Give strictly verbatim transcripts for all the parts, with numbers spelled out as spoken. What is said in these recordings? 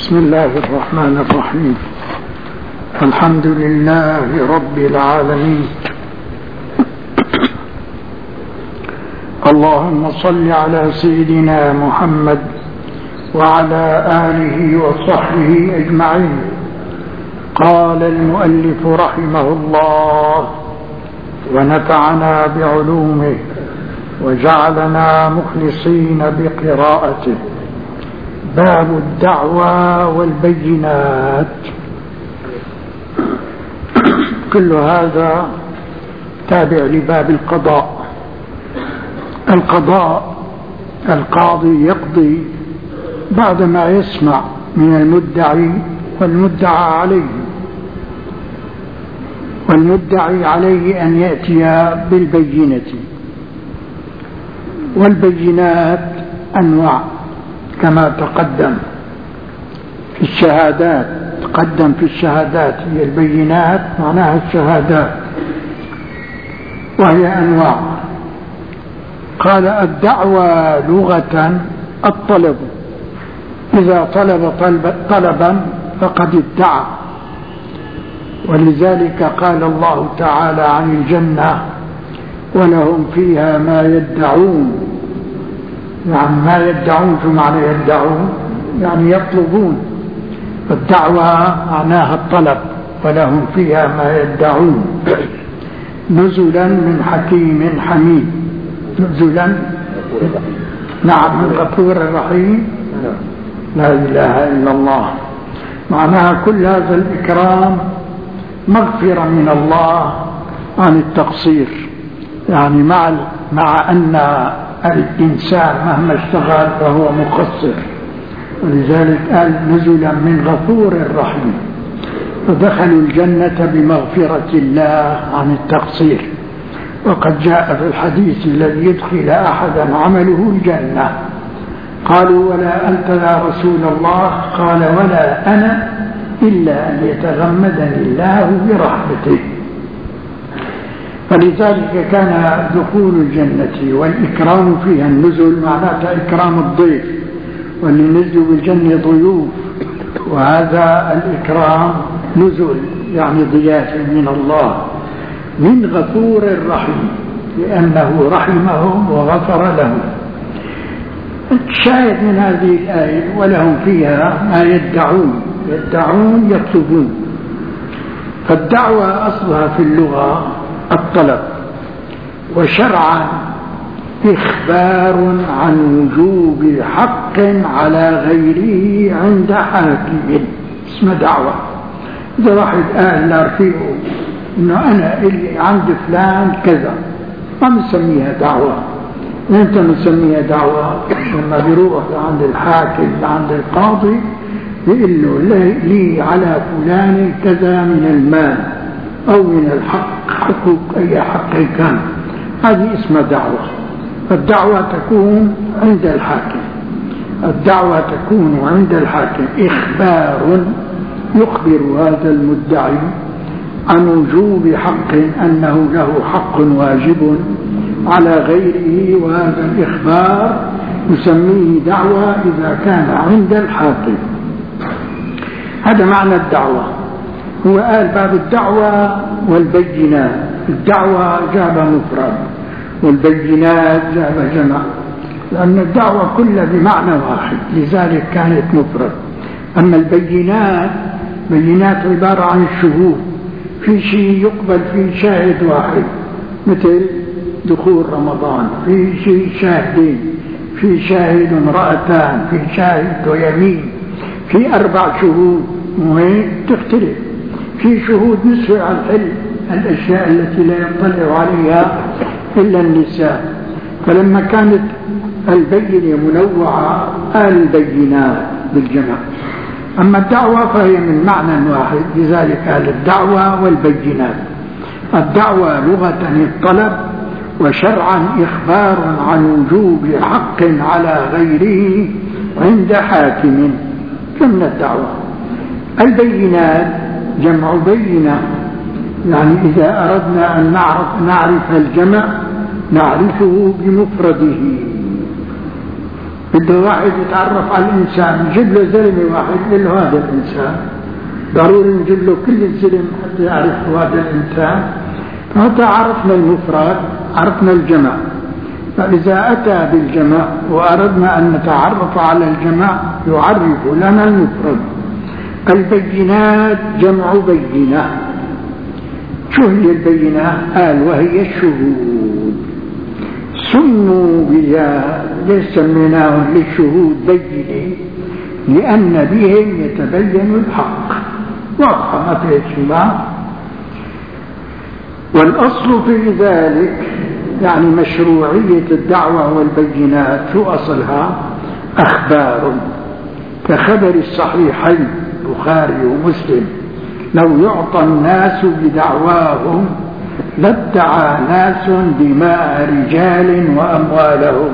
بسم الله الرحمن الرحيم. الحمد لله رب العالمين. اللهم صل على سيدنا محمد وعلى آله وصحبه أجمعين. قال المؤلف رحمه الله ونفعنا بعلومه وجعلنا مخلصين بقراءته. باب الدعوى والبينات. كل هذا تابع لباب القضاء. القضاء القاضي يقضي بعدما يسمع من المدعي والمدعى عليه، والمدعي عليه أن يأتي بالبينة. والبينات أنواع كما تقدم في الشهادات. تقدم في الشهادات هي البينات معناها الشهادات، وهي أنواع. قال الدعوى لغة الطلب، إذا طلب طلب طلبا فقد ادعى. ولذلك قال الله تعالى عن الجنة ولهم فيها ما يدعون. يعني ما يدعون شو معنى يدعون؟ يعني يطلبون. الدعوة معناها الطلب، ولهم فيها ما يدعون. نزلا من حكيم حميد. نزلا نعم من غفور رحيم. لا إله إلا الله. معناها كل هذا الإكرام مغفرة من الله عن التقصير، يعني مع مع أن الإنسان مهما اشتغل فهو مقصر، ولذلك قال نزلا من غفور رحيم. فدخلوا الجنة بمغفرة الله عن التقصير. وقد جاء في الحديث الذي يدخل أحدا عمله الجنة قالوا ولا أنت يا رسول الله؟ قال ولا أنا إلا أن يتغمدني الله برحمته. فلذلك كان دخول الجنة والإكرام فيها النزل معناتها إكرام الضيف، واللي نزلوا بالجنة ضيوف، وهذا الإكرام نزل يعني ضيافة من الله من غفور رحيم، لأنه رحمهم وغفر لهم. الشاهد من هذه الآية ولهم فيها ما يدعون. يدعون يطلبون. فالدعوة أصلها في اللغة الطلب، وشرعا إخبار عن وجوب حق على غيره عند حاكم. اسمه دعوة. إذا واحد قال لرفيقه إنه أنا اللي عند فلان كذا، ما بنسميها دعوة. أنت بنسميها دعوة لما بيروح عند الحاكم عند القاضي يقول له لي على فلان كذا من المال أو من الحق، حقوق أي حق كان، هذه اسمها دعوة. الدعوة تكون عند الحاكم. الدعوة تكون عند الحاكم إخبار يخبر هذا المدعي عن وجوب حق، أنه له حق واجب على غيره، وهذا الإخبار نسميه دعوة إذا كان عند الحاكم. هذا معنى الدعوة. هو قال باب الدعوة والبينات. الدعوة جاب مفرد والبينات جاب جمع، لأن الدعوة كلها بمعنى واحد، لذلك كانت مفرد. أما البينات بينات عبارة عن الشهود. في شيء يقبل فيه شاهد واحد مثل دخول رمضان، في شيء شاهدين، في شاهد امرأتان، في شاهد ويمين، في أربع شهود، وهي تختلف. في شهود نسوي عن الحل الأشياء التي لا يطلع عليها إلا النساء. فلما كانت البينة منوعة قال البينات بالجمع. أما الدعوة فهي من معنى واحد، لذلك قال الدعوة والبينات. الدعوة لغة الطلب، وشرعا إخبار عن وجوب حق على غيره عند حاكم. كم الدعوة. البينات جمع بينة، يعني إذا أردنا أن نعرف, نعرف الجمع نعرفه بمفرده. بده واحد يتعرف على الإنسان، نجيب له زلمة واحد يقول له هذا الإنسان، ضروري نجيب له كل الزلم حتى يعرف هذا الإنسان. فمتى عرفنا المفرد عرفنا الجمع. فإذا أتى بالجمع وأردنا أن نتعرف على الجمع يعرف لنا المفرد. البينات جمع بينة. شو هي البينة؟ قال وهي الشهود. سموا بها، ليش سميناهم للشهود بينة؟ لأن بهم يتبين الحق. واضحة ما فيها شبهة. والأصل في ذلك يعني مشروعية الدعوة والبينات شو أصلها؟ أخبار كخبر الصحيحين البخاري ومسلم: لو يعطى الناس بدعواهم لادعى ناس دماء رجال وأموالهم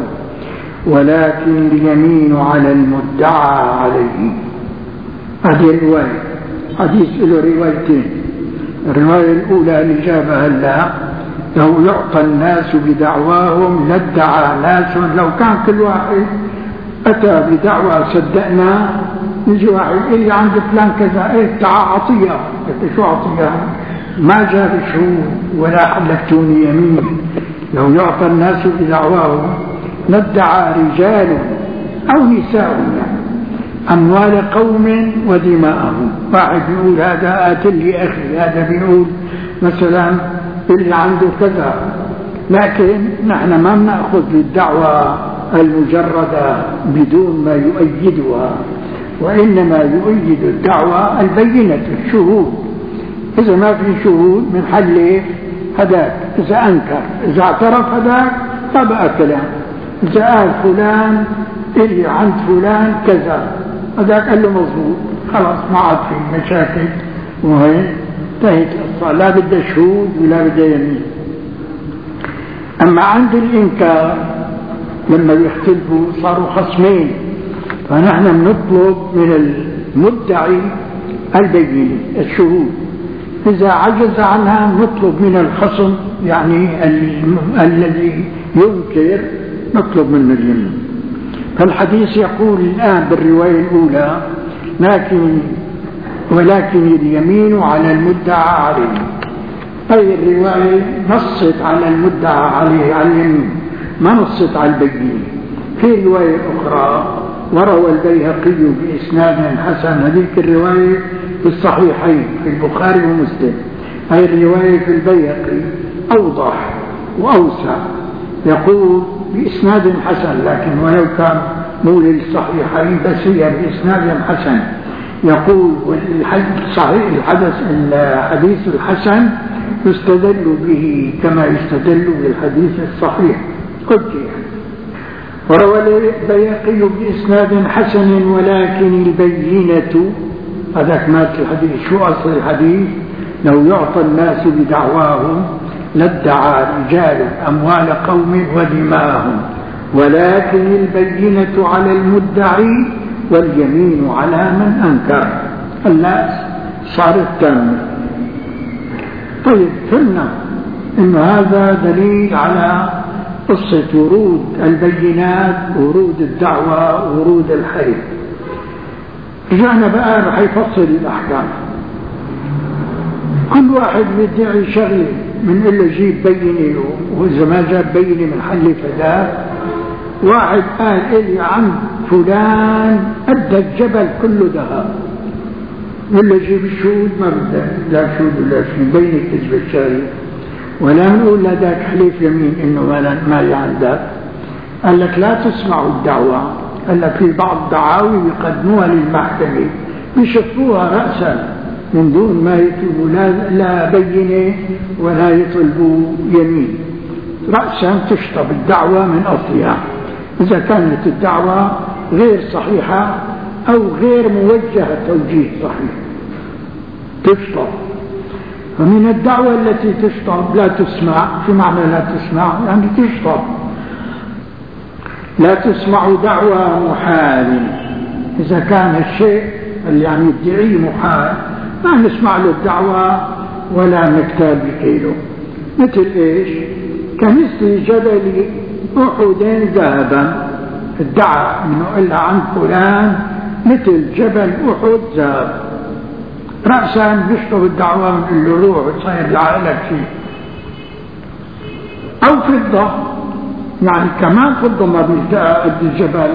ولكن اليمين على المدعى عليه. هذه الرواية، حديث له روايتين. الرواية الأولى اللي جابها الله: لو يعطى الناس بدعواهم لادعى ناس. لو كان كل واحد أتى بدعوى صدقنا، يجي واحد يقول لي عند فلان كذا، ايه تعال عطية. قلت شو عطية؟ ما جاب شهود ولا حلفتوني يمين. لو يعطى الناس بدعواهم لادعى رجال أو نساء أموال قوم ودماءهم. واحد يقول هذا آت لي أخي، هذا بيقول مثلا اللي عنده كذا. لكن نحن ما نأخذ بالدعوة المجردة بدون ما يؤيدها، وإنما يؤيد الدعوة البينة الشهود. إذا ما في شهود من حل هذاك، إذا أنكر، إذا اعترف هذاك طبع كلام. إذا قال فلان اللي عند فلان كذا، هذاك قال له مظبوط، خلاص ما عاد في مشاكل وهي انتهت القصة. لا بده شهود ولا بده يمين. أما عند الإنكار لما يختلفوا صاروا خصمين، فنحن نطلب من المدعي البينة الشهود. إذا عجز عنها نطلب من الخصم يعني الذي ينكر نطلب منه اليمين. فالحديث يقول الآن بالرواية الأولى: لكن ولكن اليمين على المدعى عليه. هذه الرواية نصت على المدعى عليه على اليمين، ما نصت على البينة. في رواية أخرى وروى البيهقي بإسناد حسن، هذيك الرواية في الصحيحين في البخاري ومسلم. هذه الرواية في البيهقي أوضح وأوسع، يقول بإسناد حسن، لكن ولو كان مو للصحيحين بس هي بإسناد حسن. يقول صحيح الحدث الحديث الحسن يستدل به كما يستدل بالحديث الصحيح. قلت وروى البيهقي بإسناد حسن ولكن البينة، هذاك مات الحديث. شو أصل الحديث؟ لو يعطى الناس بدعواهم لادعى رجال أموال قوم ودماءهم ولكن البينة على المدعي واليمين على من أنكر. الناس صارت تامة. طيب قلنا إن هذا دليل على قصة ورود البينات، ورود الدعوة، ورود الحيث. رجعنا بقى رح يفصل الأحكام. كل واحد يدعي شغله، من إلا جيب بينه، وإذا ما جاب بينه من حل فداه. واحد قال إلي عن فلان أدى الجبل كله ذهب، ولا جيب الشهود ما بده، لا شهود ولا شيء، بينك كذب الشارع. ولا نقول لذاك حليف يمين إنه ما عندك. قال لك لا تسمعوا الدعوة. قال لك في بعض دعاوي يقدموها للمحكمة يشفوها رأسا من دون ما يطلبوا لا, لا بينة ولا يطلبوا يمين، رأسا تشطب الدعوة من أصلها إذا كانت الدعوة غير صحيحة أو غير موجهة توجيه صحيح تشطب. فمن الدعوة التي تشطب لا تسمع. شو معنى لا تسمع؟ يعني تشطب. لا تسمع دعوى محال. إذا كان الشيء اللي يعني يدعيه محال ما نسمع له الدعوة ولا نكتال بكيله. مثل إيش؟ كمثل جبل أحد ذهبا. ادعى انه إلا عن فلان مثل جبل أحد ذهب، رأسا بيشطب الدعوة من له روح وتصير لعقلك فيه. أو فضة، يعني كمان فضة ما بيلتقى قد الجبل،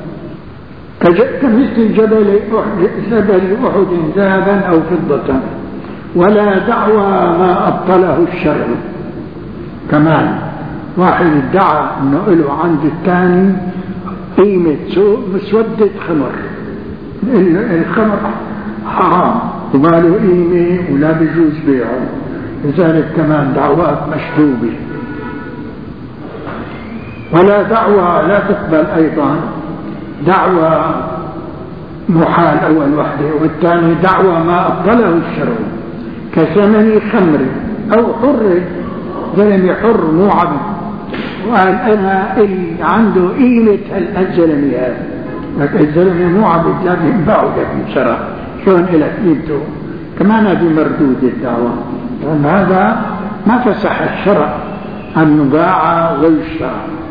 كمثل جبل أحد جبل أحد ذهبا أو فضة. ولا دعوى ما أبطله الشرع، كمان واحد ادعى انه له عند الثاني قيمة سوق مسودة خمر، الخمر حرام وما له قيمة ولا بيجوز بيعه، لذلك كمان دعوات مشذوبة. ولا دعوى لا تقبل أيضا دعوى محال أول وحدة، والثاني دعوى ما أبطله الشرع كثمن خمر أو حر، زلمي حر مو عبد، وقال أنا اللي عنده قيمة هالزلمي هذا، لكن الزلمي مو عبد لا بينباعه لك بشرع، شلون إلك قيمته؟ كمان هذه مردودة الدعوة، لأن هذا ما فسح الشرع أن يباع ويشترى.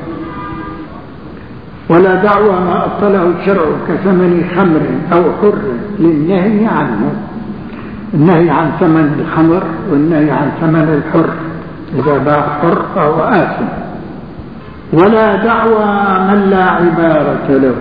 ولا دعوى ما أبطله الشرع كثمن خمر أو حر للنهي عنه، النهي عن ثمن الخمر والنهي عن ثمن الحر، إذا باع حر فهو آثم. ولا دعوى من لا عبارة له،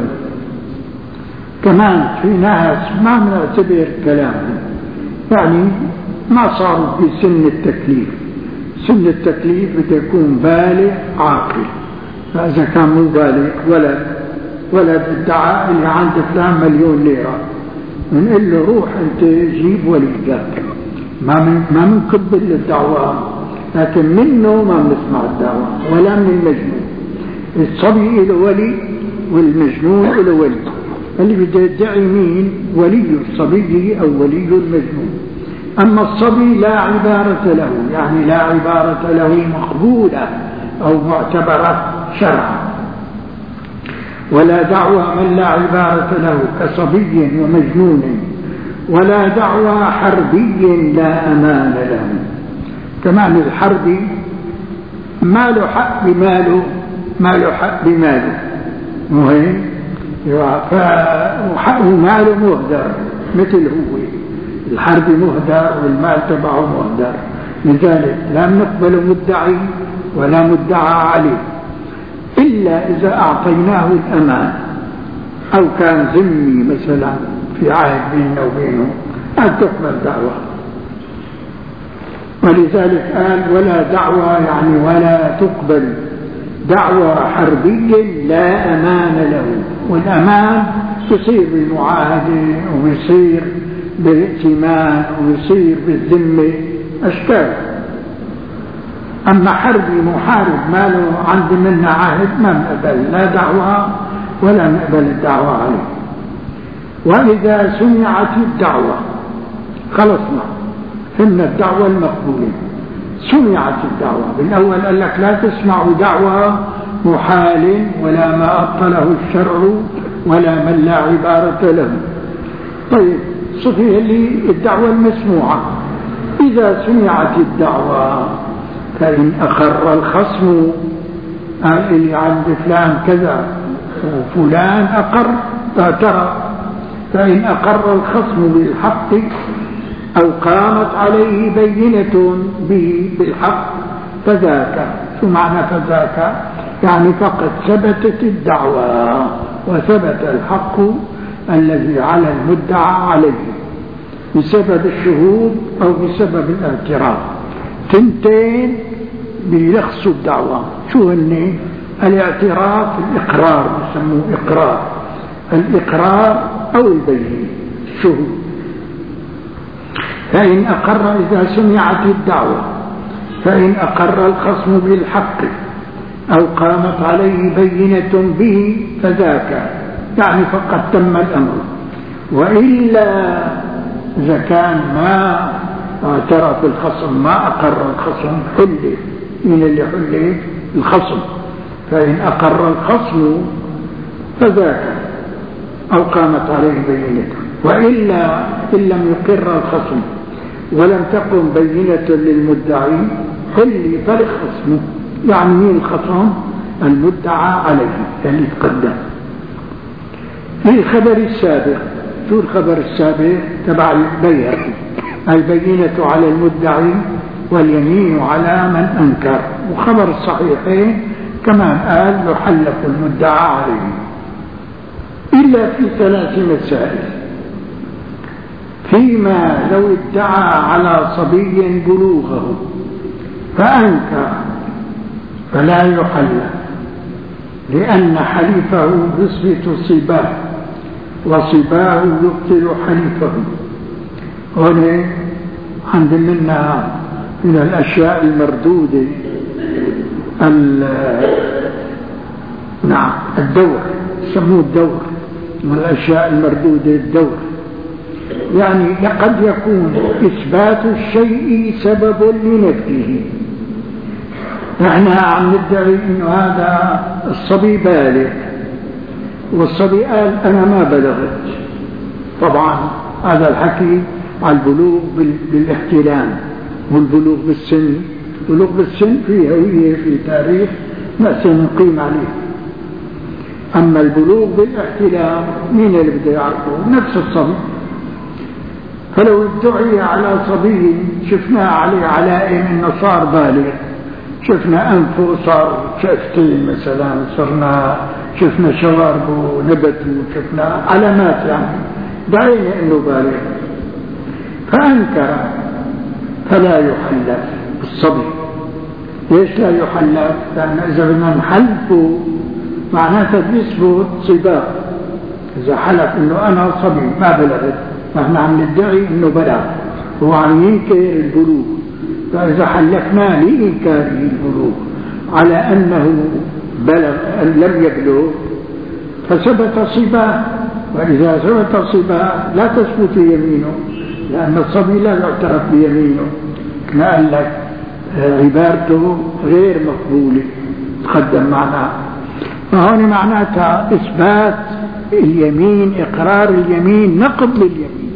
كمان في ناس ما بنعتبر كلامهم، يعني ما صاروا في سن التكليف، سن التكليف بده يكون بالغ عاقل، فإذا كان مو بالغ ولد ولد ادعى اللي عند فلان مليون ليرة، بنقول له روح انت جيب وليدك، ما من ما بنقبل الدعوة، لكن منه ما بنسمع الدعوة ولا من المجنون. الصبي له ولي والمجنون له ولي، اللي بده يدعي مين؟ ولي الصبي أو ولي المجنون. أما الصبي لا عبارة له، يعني لا عبارة له مقبولة أو معتبرة شرعا. ولا دعوى من لا عبارة له كصبي ومجنون. ولا دعوى حربي لا أمان له، كمان الحربي ما له حق بماله، ما له حق بماله مهم، وماله مهدر مثل هو، الحرب مهدر والمال تبعه مهدر، لذلك لا نقبل مدعي ولا مدعى عليه إلا إذا أعطيناه الأمان أو كان ذمي مثلا في عهد بيننا وبينه، أن تقبل دعوة. ولذلك قال ولا دعوة، يعني ولا تقبل دعوى حربي لا أمان له، والأمان يصير بالمعاهدة ويصير بالائتمان ويصير بالذمة أشكال. أما حربي محارب ما له عندي منا عهد ما نقبل لا دعوة ولا نقبل الدعوة عليه. وإذا سمعت الدعوة خلصنا فهمنا الدعوة المقبولة، سمعت الدعوة. بالأول قال لك لا تسمعوا دعوة محال ولا ما أبطله الشرع ولا من لا عبارة له. طيب صفيه لي الدعوة المسموعة. إذا سمعت الدعوة فإن أقر الخصم، قال اللي عند فلان كذا وفلان أقر ترى، فإن أقر الخصم بالحق أو قامت عليه بينة به بالحق فذاك. شو معنى فذاك؟ يعني فقد ثبتت الدعوة وثبت الحق الذي على المدعى عليه بسبب الشهود أو بسبب الاعتراف. تنتين بيلخصوا الدعوة. شو هن؟ الاعتراف، الإقرار، يسموه إقرار، الإقرار أو البينة، الشهود. فإن أقر إذا سمعت الدعوة فإن أقر الخصم بالحق أو قامت عليه بينة به فذاك، يعني فقد تم الأمر. وإلا إذا كان ما اعترف الخصم، ما أقر الخصم، حله من اللي حله الخصم. فإن أقر الخصم فذاك أو قامت عليه بينة. وإلا إن لم يقر الخصم ولم تقم بينة للمدعي حل فالخصم، يعني مين الخصم؟ المدعى عليه اللي تقدم. الخبر السابق، شو الخبر السابق تبع البيهقي؟ البينة على المدعي واليمين على من أنكر. وخبر الصحيحين كمان قال يحلف المدعى عليه إلا في ثلاث مسائل. فيما لو ادعى على صبي بلوغه فأنكر فلا يحلف، لأن حليفه يثبت صباه وصباه يبطل حليفه. هنا عند منا من الأشياء المردودة نعم الدور، يسموه الدور، من الأشياء المردودة الدور، يعني قد يكون إثبات الشيء سبب لنفيه. احنا عم ندعي انه هذا الصبي بالغ، والصبي قال انا ما بلغت. طبعا هذا الحكي على البلوغ بالاحتلام، والبلوغ بالسن، البلوغ بالسن فيه هوية في تاريخ ما سنقيم عليه. اما البلوغ بالاحتلام مين اللي بده يعرفه؟ نفس الصبي. فلو ادعي على صبي شفناه عليه علائم انه صار بالغ، شفنا أنفه صار شفتين مثلا، صرنا شفنا شواربه نبتوا، شفنا علامات يعني دعينا أنه بالغ، فأنكر فلا يحلف الصبي. ليش لا يحلف؟ لأن إذا بدنا نحلفه معناته بيثبت صباه. إذا حلف أنه أنا صبي ما بلغت، فإحنا عم ندعي أنه بلغ، هو عم ينكر البلوغ. فإذا حلفنا لإنكاره البلوغ على أنه بلغ لم يبلغ فثبت صباه، وإذا ثبت صباه لا تثبت يمينه، لأن الصبي لا يعترف بيمينه. ما قال لك عبارته غير مقبولة تقدم معنا. فهون معناتها إثبات اليمين، إقرار اليمين نقض لليمين،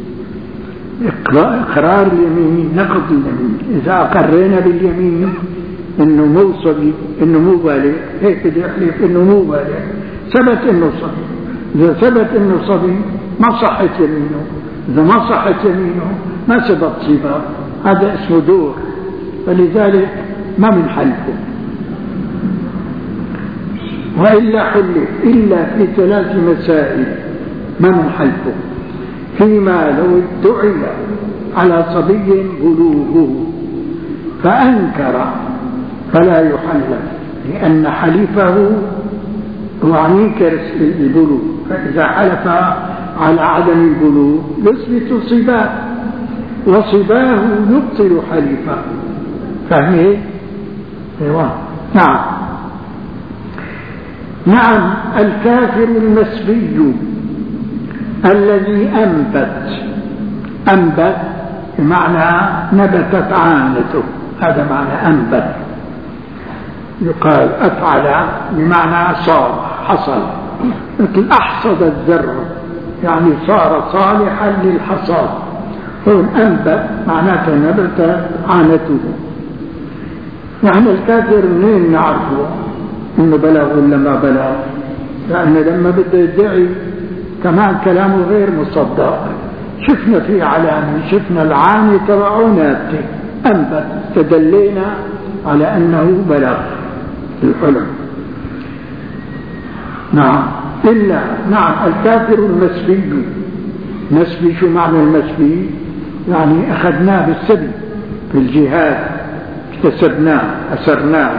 إقرار اليمين نقض اليمين. إذا أقرينا باليمين إنه مو صبي، إنه مو بالغ، هيك بده يحلف إنه مو بالغ، ثبت إنه صبي. إذا ثبت إنه صبي ما صحت يمينه، إذا ما صحت يمينه ما ثبت صباه، هذا اسمه دور. فلذلك ما من حلفه. وإلا حلف إلا في ثلاث مسائل ما من حلفه. فيما لو ادعي على صبي بلوغه فأنكر فلا يحلف، لأن حليفه هو عم ينكر البلوغ، فإذا حلف على عدم البلوغ يثبت صباه، وصباه يبطل حليفه. فهمت؟ ايوه نعم. نعم. الكافر المسبي الذي أنبت، أنبت بمعنى نبتت عانته، هذا معنى أنبت. يقال أفعل بمعنى صار، حصل، مثل أحصد الزرع يعني صار صالحا للحصاد. هون أنبت معناته نبتت عانته. نحن الكافر منين نعرفه إنه بلغ ولا ما بلغ؟ لأن لما بده يدعي كمان كلامه غير مصدق. شفنا في علامة، شفنا العاني تبعه نابته أنبت، تدلينا على أنه بلغ الحلم. نعم. إلا نعم الكافر المسبي. مسبي شو معنى المسبي؟ يعني أخذناه بالسبي في الجهاد، اكتسبناه أسرناه.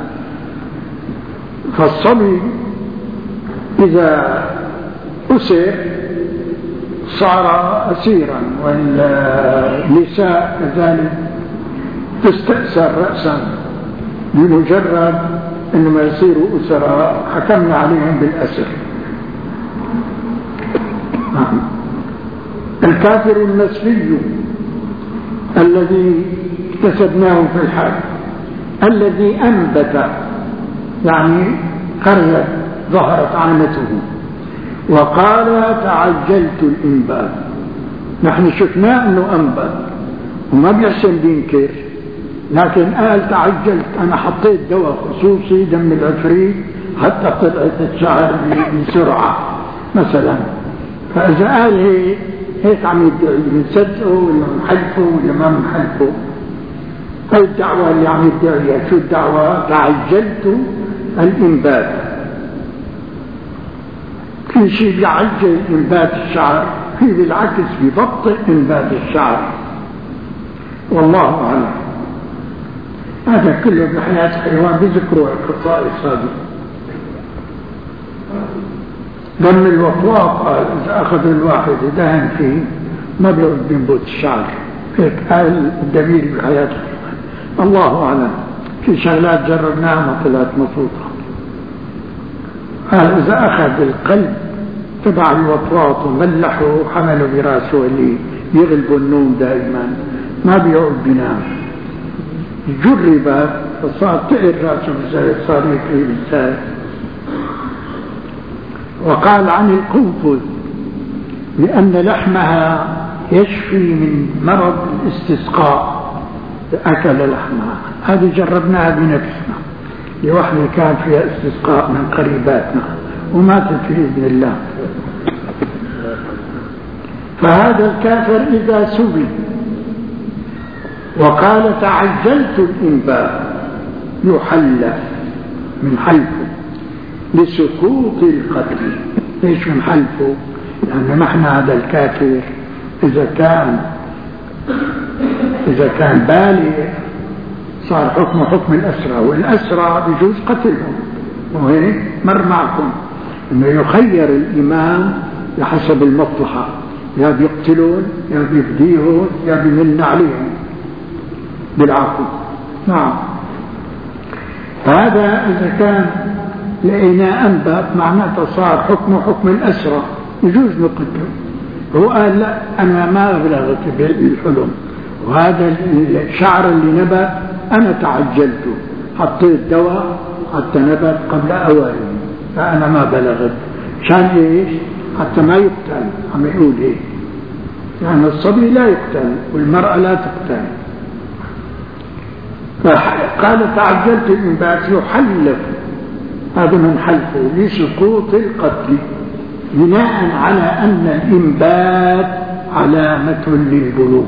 فالصبي إذا أسر صار أسيرا، والنساء كذلك تستأسر رأسا بمجرد أنما يصيروا أسراء حكمنا عليهم بالأسر. الكافر المسبي الذي اكتسبناه في الحرب، الذي أنبت يعني قرية ظهرت عامته، وقال تعجلت الإنبات. نحن شفناه أنه أنبت وما بيحسن بينكر، لكن قال تعجلت، أنا حطيت دواء خصوصي دم العفريت حتى طلعت الشعر بسرعة مثلا. فإذا قال هيك هيك عم يدعي، بنصدقه ولا بنحلفه ولا ما بنحلفه؟ هاي الدعوة اللي عم يدعيها. شو الدعوة؟ تعجلت الإنبات. في شيء بيعجل إنبات الشعر، في بالعكس بيبطئ إنبات الشعر، والله أعلم. هذا كله بحياة حيوان بيذكروا الخصائص هذه. دم الوطواط إذا أخذ الواحد دهن فيه ما بيعود بينبت الشعر، هيك قال الدليل بحياة الحيوان. الله أعلم. في شغلات جربناها ما طلعت مفروضة. إذا أخذ القلب تبع الوطواط وملحه وحمله براسه اللي يغلب النوم دائما ما بيعود بينام. جرب فصار تقر راسه بالزايد، صار يكري بالزايد. وقال عن القنفذ لأن لحمها يشفي من مرض الاستسقاء، أكل لحمها. هذه جربناها بنفسنا لوحدة كان فيها استسقاء من قريباتنا وماتت بإذن الله. فهذا الكافر إذا سبي وقال تعجلت الإنباء يحلف من حلفه لسقوط القتل. ليش من حلفه؟ لأن نحن هذا الكافر إذا كان إذا كان بالغ صار حكم حكم الأسرى، والأسرى بيجوز قتلهم. وهيك مر معكم إنه يخير الإمام بحسب المصلحة، يا بيقتلون يا بيفديهم يا بيمن عليهم بالعفو. نعم. هذا إذا كان لقينا أنبات معناته صار حكم حكم الأسرى، يجوز نقتله. هو قال لا أنا ما بلغت بالحلم، وهذا الشعر اللي نبت أنا تعجلته، حطيت دواء حتى نبت قبل أوانه، فأنا ما بلغت. شان إيش؟ حتى ما يقتل. عم يقول إيه؟ يعني الصبي لا يقتل والمرأة لا تقتل. فقال تعجلت الإنبات يحلف، هذا من حلفه لسقوط القتل، بناء على أن الإنبات علامة للبلوغ.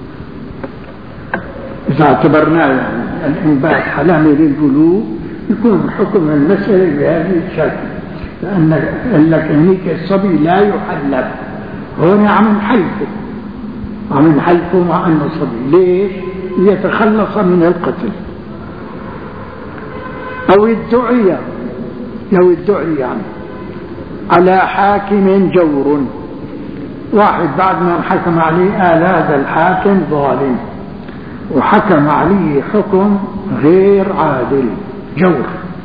إذا اعتبرناه يعني الإنبات علامة للبلوغ يكون حكم المسألة بهذه الشكل، لأن لك هنيك الصبي لا يحلف، هنا عم نحلفه عم نحلفه مع أنه صبي. ليش؟ ليتخلص من القتل. أو الدعية لو الدعي يعني على حاكم جور، واحد بعد ما حكم عليه قال هذا الحاكم ظالم وحكم عليه حكم غير عادل، جور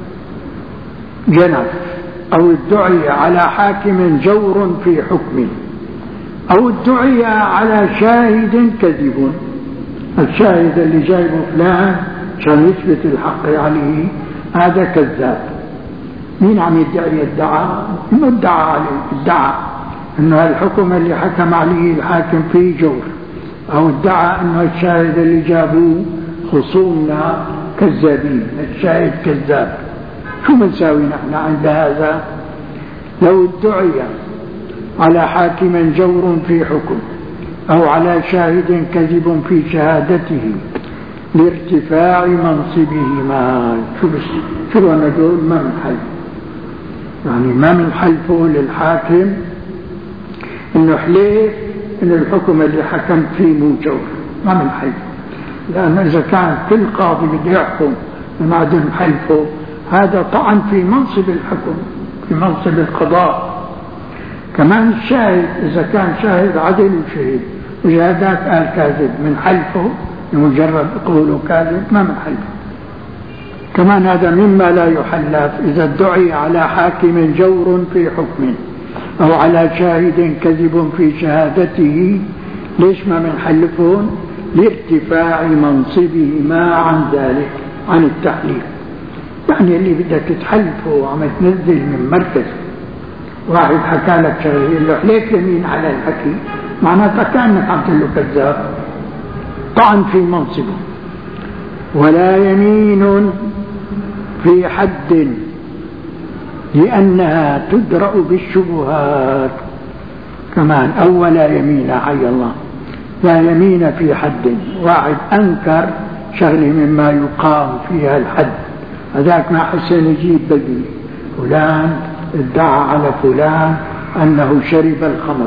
جنف. أو الدعي على حاكم جور في حكمه، أو الدعي على شاهد كذب، الشاهد اللي جايبه فلان عشان يثبت الحق عليه هذا كذاب. مين عم يدعي؟ الدعاء انه ادعى عليه، ادعى انه الحكم اللي حكم عليه الحاكم فيه جور، او ادعى انه الشاهد اللي جابوه خصومنا كذابين، الشاهد كذاب. شو بنساوي نحن عند هذا؟ لو ادعي على حاكم جور في حكم او على شاهد كذب في شهادته لارتفاع منصبهما، شو بس شو انا دول ما من حلف، يعني ما من حلفه للحاكم انه حليف ان الحكم اللي حكم فيه مو جور، ما من حلف. لان اذا كان كل قاضي بده يحكم ما دون حلفه هذا طعن في منصب الحكم، في منصب القضاء. كمان الشاهد اذا كان شاهد عدل وشهيد وشهادات قال كاذب من حلفه لمجرد قوله كاذب ما من حلفه. كمان هذا مما لا يحلف إذا ادعي على حاكم جور في حكم أو على شاهد كذب في شهادته. ليش ما من حلفون؟ لارتفاع منصبهما عن ذلك، عن التحليف. يعني اللي بدك تحلفه عم تنزل من مركز، واحد حكى لك شغله يقول له حليف يمين على الحكي، معناتها كأنك عم تقول له كذاب، طعن في منصبه. ولا يمين في حد لأنها تدرأ بالشبهات، كمان أو لا يمين، حي الله، لا يمين في حد. واحد أنكر شغله مما يقام فيها الحد، هذاك ما حسن يجيب بينة، فلان ادعى على فلان أنه شرب الخمر،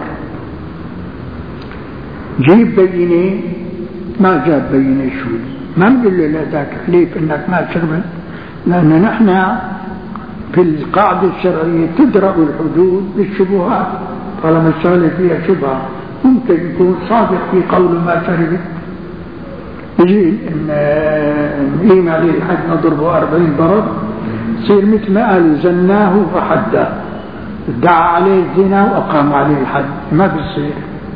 جيب بينة، ما جاب بينة شو، ما نقول له لا ذاك حليف انك ما شربت، لأن نحن في القاعدة الشرعية تدرأ الحدود بالشبهات، طالما الشغلة فيها شبهة ممكن يكون صادق في قول ما شربت، يجي نقيم عليه الحد نضربه أربعين ضرب، يصير مثل ما قالوا زناه فحده، ادعى عليه الزنا وأقام عليه الحد، ما بيصير.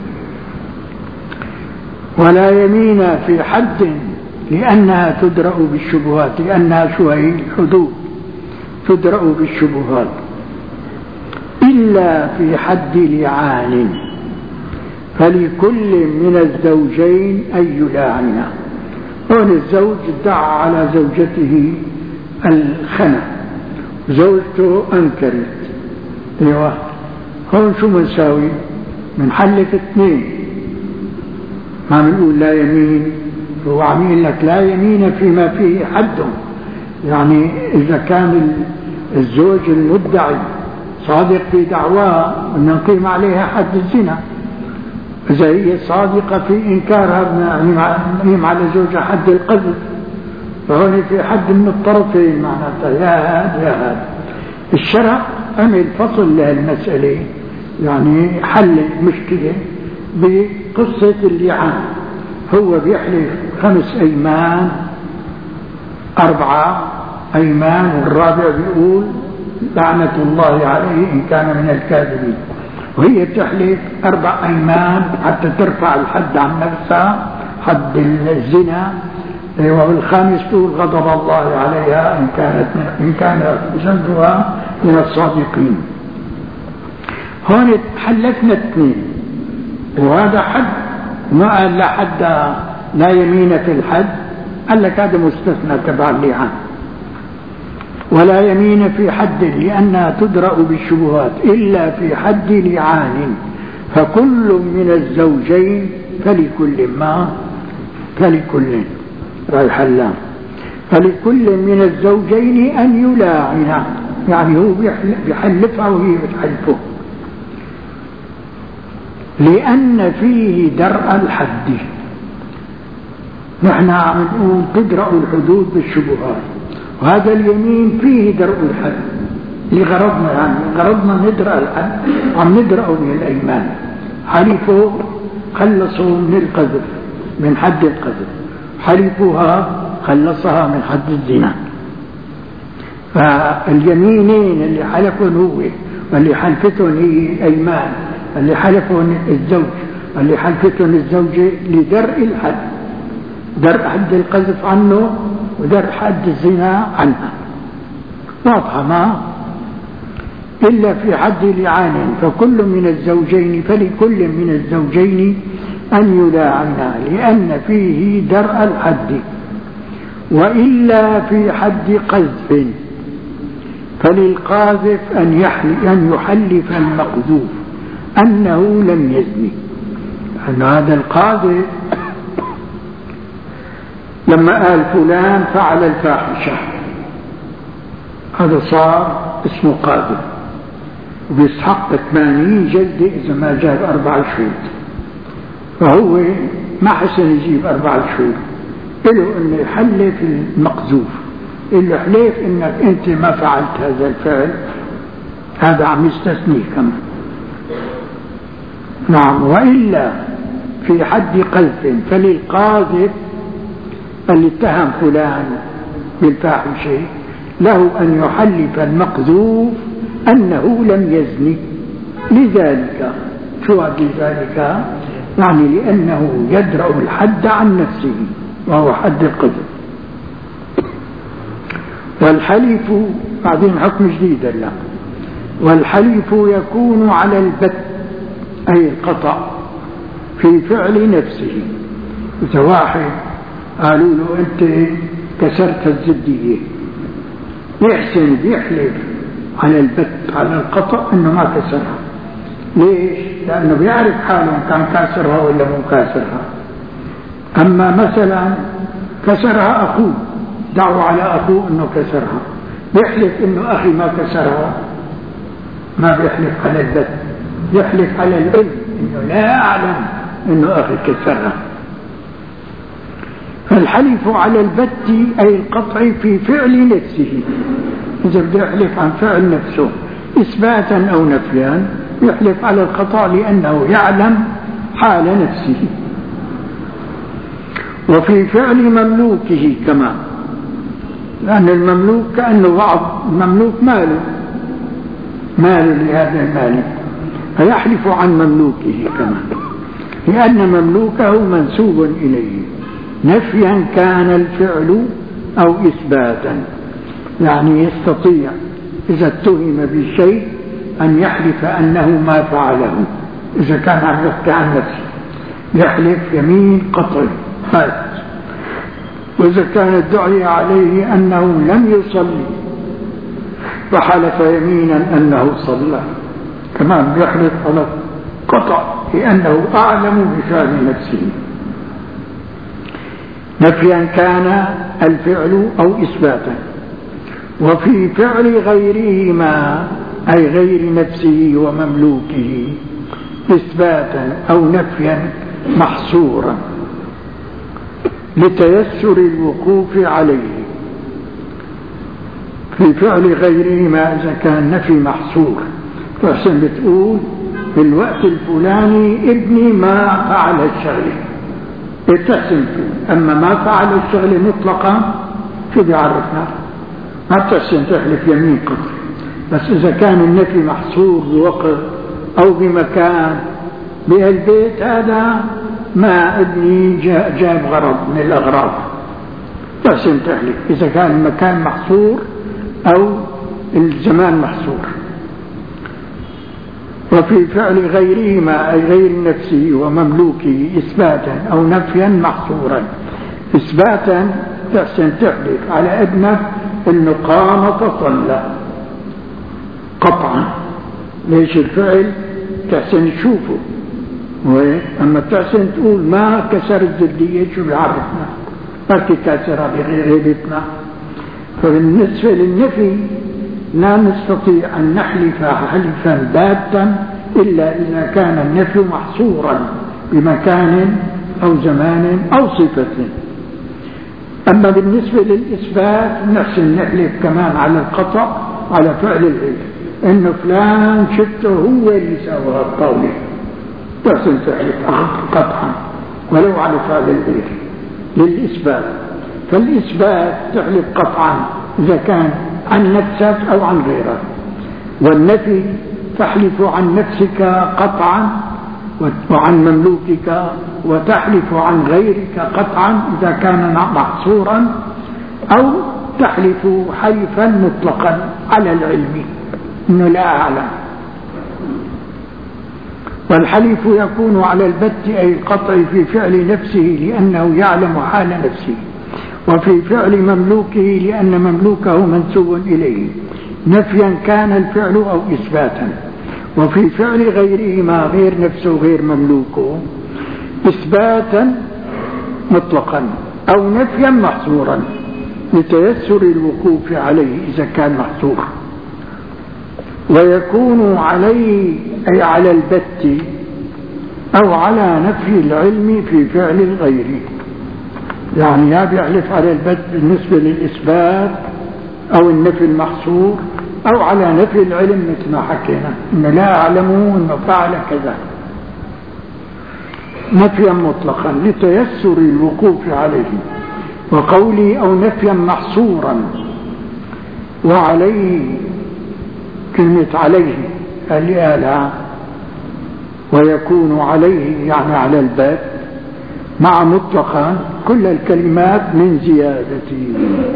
ولا يمين في حد لأنها تدرأ بالشبهات، لأنها شوي حدود تدرأ بالشبهات، إلا في حد لعان، فلكل من الزوجين أن يلاعنا. هون الزوج ادعى على زوجته الخنا، زوجته أنكرت، ايوه، هون شو بنساوي؟ بنحلف اثنين، ما بنقول لا يمين، هو عم يقول لك لا يمين فيما فيه حد، يعني إذا كان الزوج المدعي صادق في دعواه أن نقيم عليها حد الزنا، إذا هي صادقة في إنكارها نقيم على زوجها حد القذف، فهون في حد من الطرفين معناتها يا هذا يا هذا. الشرع عمل فصل لهالمسألة، يعني حل المشكلة بقصة اللعان. هو بيحلف خمس أيمان، أربعة أيمان، والرابع بيقول لعنة الله عليه إن كان من الكاذبين، وهي تحلف أربع أيمان حتى ترفع الحد عن نفسها، حد الزنا، والخامس تقول غضب الله عليها إن كانت إن كان زوجها من الصادقين. هون حلفنا اثنين، وهذا حد، ما قال لا حد لا يمين في الحد، قال لك هذا مستثنى تبع اللعان. ولا يمين في حد لأنها تدرأ بالشبهات إلا في حد لعان، فكل من الزوجين فلكل ما فلكل رايح اللام فلكل من الزوجين أن يلاعن، يعني هو بيحلفها وهي بتحلفه، لأن فيه درء الحد. نحن عم نقول تدرأ الحدود بالشبهات، وهذا اليمين فيه درء الحد لغرضنا، يعني غرضنا ندرأ الحد، عم ندرأه من الأيمان. حلفوا خلصوا من القذف، من حد القذف، حلفوها خلصها من حد الزنا. فاليمينين اللي حلفون هو واللي حلفتهم هي أيمان، اللي حلفون الزوج اللي حلفتهم الزوجة لدرء الحد، درء حد القذف عنه ودرء حد الزنا عنها، واضحة ما؟ إلا في حد لعان، فكل من الزوجين فلكل من الزوجين أن يلاعنا لأن فيه درء الحد. وإلا في حد قذف فللقاذف أن أن يحلف المقذوف أنه لم يزني، أن هذا القاذف لما قال فلان فعل الفاحشة، هذا صار اسمه قاذف، وبيستحق ثمانين جلدة إذا ما جاب أربع شهود، فهو ما حسن يجيب أربع شهور، إله أنه يحلف المقذوف، إله حليف أنك أنت ما فعلت هذا الفعل، هذا عم يستثنيه كمان. نعم. وإلا في حد قذف فللقاذف اللي اتهم فلان بالفاحشة له أن يحلف المقذوف أنه لم يزني، لذلك شو لذلك؟ يعني لأنه يدرأ الحد عن نفسه وهو حد القذف. والحلف بعدين حكم جديد لا، والحلف يكون على البت أي القطع في فعل نفسه. إذا واحد قالوا له أنت كسرت الزبدية، يحسن بيحلف على البت على القطع أنه ما كسرها، ليش؟ لأنه بيعرف حاله كان كاسرها ولا مو كاسرها. أما مثلا كسرها أخوه، دعوا على أخوه أنه كسرها، بيحلف أنه أخي ما كسرها، ما بيحلف على البت، يحلف على العلم أنه لا أعلم أنه أخي كسرها. فالحلف على البت أي القطع في فعل نفسه، إذا بده يحلف عن فعل نفسه إثباتا أو نفيا يحلف على الخطأ لأنه يعلم حال نفسه. وفي فعل مملوكه كما، لأن المملوك كأنه بعض المملوك ماله مال لهذا المالك، فيحلف عن مملوكه كما، لأن مملوكه منسوب إليه نفيا كان الفعل أو إثباتا. يعني يستطيع إذا اتهم بشيء أن يحلف أنه ما فعله، إذا كان عم يحكي عن نفسه يحلف يمين قطعي فات. وإذا كان الدعي عليه أنه لم يصلي فحلف يمينا أنه صلى، كمان يحلف على قطع لأنه أعلم بفعل نفسه نفيا كان الفعل أو إثباتا. وفي فعل غيرهما أي غير نفسه ومملوكه إثباتا أو نفيا محصورا لتيسر الوقوف عليه. في فعل غيرهما إذا كان نفي محصور، فحسن بتقول في الوقت الفلاني ابني ما فعل الشغلة، اتسم فيه. أما ما فعل الشغلة مطلقا شو بيعرفنا؟ ما بتحسن تحلف يمين قطع. بس إذا كان النفي محصور بوقت أو بمكان، بهالبيت هذا ما ابني جاب غرض من الأغراض تحسن تحلف، إذا كان المكان محصور أو الزمان محصور. وفي فعل غيرهما أي غير نفسه ومملوكه إثباتا أو نفيا محصورا. إثباتا تحسن تحلف على ابنك إنه قام فصلى قطعا، ليش الفعل تحسن تشوفه، أما تحسن تقول ما كسر الزلية شو بيعرفنا؟ بركي كسرها بغير هيبتنا. فبالنسبة للنفي لا نستطيع أن نحلف حلفا باتا إلا إذا كان النفي محصورا بمكان أو زمان أو صفة. أما بالنسبة للإثبات نحسن نحلف كمان على القطع على فعل الغير، إنه فلان شفته هو اللي سوى القول، تحسن تحلف قطعا ولو على فعل الغير للإثبات. فالإثبات تحلف قطعا إذا كان عن نفسك أو عن غيرك، والنفي تحلف عن نفسك قطعا وعن مملوكك، وتحلف عن غيرك قطعا إذا كان محصورا، أو تحلف حلفا مطلقا على العلم إنه لا أعلم. والحلف يكون على البت أي القطع في فعل نفسه لأنه يعلم حال نفسه، وفي فعل مملوكه لأن مملوكه منسوب إليه نفيا كان الفعل أو إثباتا. وفي فعل غيرهما غير نفسه غير مملوكه إثباتا مطلقا أو نفيا محصورا لتيسر الوقوف عليه إذا كان محصور. ويكون عليه أي على البت أو على نفي العلم في فعل الغير، يعني يا بيحلف على البت بالنسبة للإثبات أو النفي المحصور، أو على نفي العلم مثل ما حكينا إن لا أعلموا إنه فعل كذا نفيا مطلقا لتيسر الوقوف عليه. وقولي أو نفيا محصورا، وعليه كلمة عليه اللي قالها، ويكون عليه يعني على البت مع مطلقا كل الكلمات من زيادته.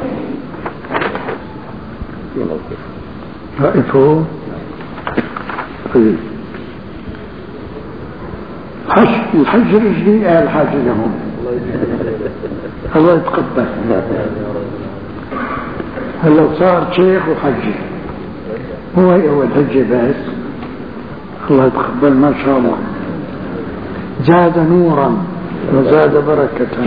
رأيته حج الحج رجلي قال حاجة لهم الله يتقبل. هلا صار شيخ وحجي هو أول حجة بس، الله يتقبل ما شاء الله، زاد نورا وزاد بركة.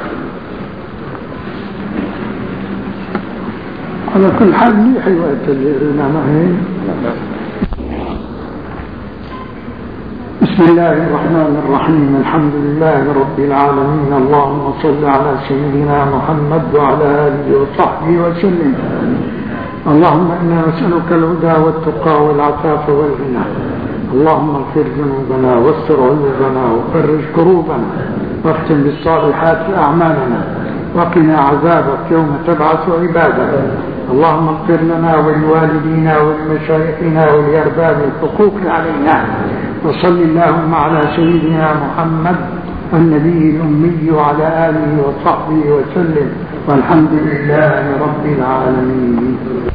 على كل حال لي حيوات اللي معي. بسم الله الرحمن الرحيم، الحمد لله رب العالمين، اللهم صل على سيدنا محمد وعلى آله وصحبه وسلم. اللهم إنا نسألك الهدى والتقى والعفاف والغنى، اللهم اغفر ذنوبنا واستر عيوبنا وفرج كروبنا واختم بالصالحات أعمالنا وقنا عذابك يوم تبعث عبادك. اللهم اغفر لنا ولوالدينا ولمشايخنا ولأرباب الحقوق علينا، وصل اللهم على سيدنا محمد النبي الأمي وعلى آله وصحبه وسلم، والحمد لله رب العالمين.